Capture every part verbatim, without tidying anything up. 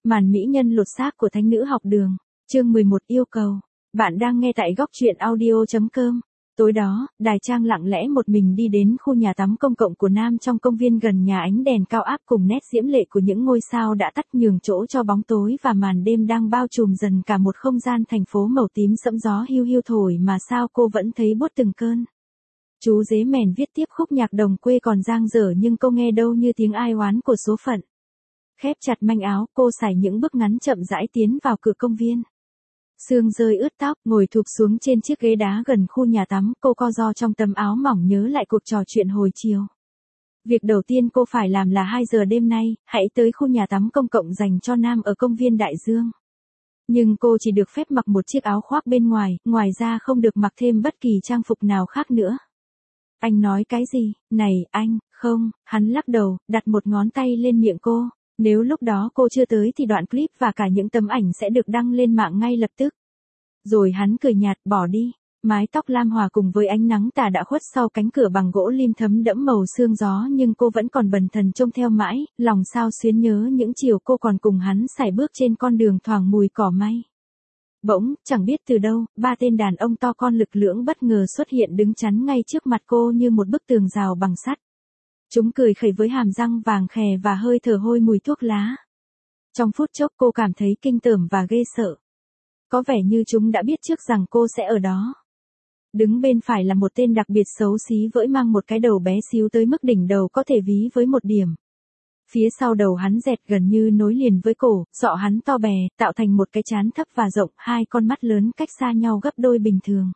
Màn mỹ nhân lột xác của thánh nữ học đường. Chương mười một yêu cầu. Bạn đang nghe tại góc truyện audio.com. Tối đó, Đài Trang lặng lẽ một mình đi đến khu nhà tắm công cộng của Nam trong công viên gần nhà, ánh đèn cao áp cùng nét diễm lệ của những ngôi sao đã tắt nhường chỗ cho bóng tối và màn đêm đang bao trùm dần cả một không gian thành phố màu tím sẫm, gió hiu hiu thổi mà sao cô vẫn thấy buốt từng cơn. Chú dế mèn viết tiếp khúc nhạc đồng quê còn dang dở nhưng cô nghe đâu như tiếng ai oán của số phận. Khép chặt manh áo, cô sải những bước ngắn chậm rãi tiến vào cửa công viên. Sương rơi ướt tóc, ngồi thụp xuống trên chiếc ghế đá gần khu nhà tắm, cô co ro trong tấm áo mỏng nhớ lại cuộc trò chuyện hồi chiều. Việc đầu tiên cô phải làm là hai giờ đêm nay, hãy tới khu nhà tắm công cộng dành cho nam ở công viên Đại Dương. Nhưng cô chỉ được phép mặc một chiếc áo khoác bên ngoài, ngoài ra không được mặc thêm bất kỳ trang phục nào khác nữa. Anh nói cái gì? Này, anh, không, hắn lắc đầu, đặt một ngón tay lên miệng cô. Nếu lúc đó cô chưa tới thì đoạn clip và cả những tấm ảnh sẽ được đăng lên mạng ngay lập tức. Rồi hắn cười nhạt, bỏ đi. Mái tóc lam hòa cùng với ánh nắng tà đã khuất sau cánh cửa bằng gỗ lim thấm đẫm màu sương gió, nhưng cô vẫn còn bần thần trông theo mãi, lòng sao xuyến nhớ những chiều cô còn cùng hắn sải bước trên con đường thoảng mùi cỏ may. Bỗng, chẳng biết từ đâu, ba tên đàn ông to con lực lưỡng bất ngờ xuất hiện đứng chắn ngay trước mặt cô như một bức tường rào bằng sắt. Chúng cười khẩy với hàm răng vàng khè và hơi thở hôi mùi thuốc lá. Trong phút chốc cô cảm thấy kinh tởm và ghê sợ. Có vẻ như chúng đã biết trước rằng cô sẽ ở đó. Đứng bên phải là một tên đặc biệt xấu xí vỡi mang một cái đầu bé xíu tới mức đỉnh đầu có thể ví với một điểm. Phía sau đầu hắn dẹt gần như nối liền với cổ, sọ hắn to bè, tạo thành một cái trán thấp và rộng, hai con mắt lớn cách xa nhau gấp đôi bình thường.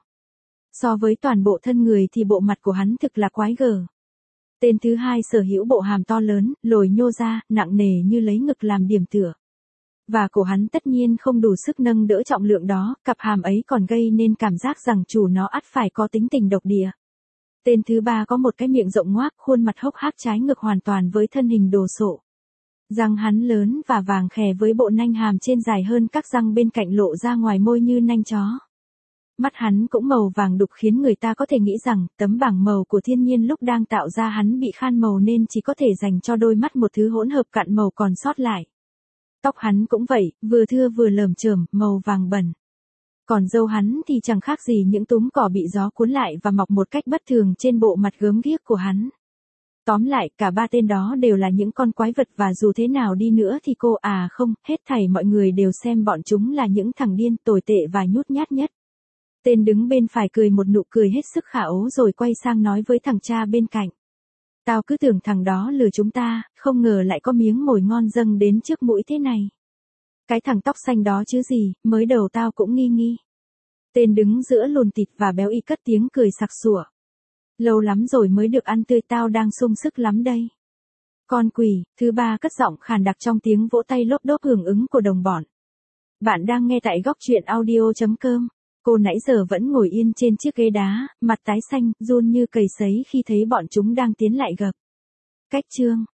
So với toàn bộ thân người thì bộ mặt của hắn thực là quái gở. Tên thứ hai sở hữu bộ hàm to lớn, lồi nhô ra, nặng nề như lấy ngực làm điểm tựa. Và cổ hắn tất nhiên không đủ sức nâng đỡ trọng lượng đó, cặp hàm ấy còn gây nên cảm giác rằng chủ nó ắt phải có tính tình độc địa. Tên thứ ba có một cái miệng rộng ngoác, khuôn mặt hốc hác trái ngược hoàn toàn với thân hình đồ sộ. Răng hắn lớn và vàng khè với bộ nanh hàm trên dài hơn các răng bên cạnh lộ ra ngoài môi như nanh chó. Mắt hắn cũng màu vàng đục khiến người ta có thể nghĩ rằng tấm bảng màu của thiên nhiên lúc đang tạo ra hắn bị khan màu nên chỉ có thể dành cho đôi mắt một thứ hỗn hợp cặn màu còn sót lại. Tóc hắn cũng vậy, vừa thưa vừa lởm chởm, màu vàng bẩn. Còn râu hắn thì chẳng khác gì những túm cỏ bị gió cuốn lại và mọc một cách bất thường trên bộ mặt gớm ghiếc của hắn. Tóm lại, cả ba tên đó đều là những con quái vật và dù thế nào đi nữa thì cô à không, hết thảy mọi người đều xem bọn chúng là những thằng điên tồi tệ và nhút nhát nhất. Tên đứng bên phải cười một nụ cười hết sức khả ố rồi quay sang nói với thằng cha bên cạnh. Tao cứ tưởng thằng đó lừa chúng ta, không ngờ lại có miếng mồi ngon dâng đến trước mũi thế này. Cái thằng tóc xanh đó chứ gì, mới đầu tao cũng nghi nghi. Tên đứng giữa lùn thịt và béo y cất tiếng cười sặc sủa. Lâu lắm rồi mới được ăn tươi, tao đang sung sức lắm đây. Con quỷ, thứ ba cất giọng khàn đặc trong tiếng vỗ tay lốp đốp hưởng ứng của đồng bọn. Bạn đang nghe tại góc truyện audio.com. Cô nãy giờ vẫn ngồi yên trên chiếc ghế đá, mặt tái xanh, run như cầy sấy khi thấy bọn chúng đang tiến lại gập. Cách chương.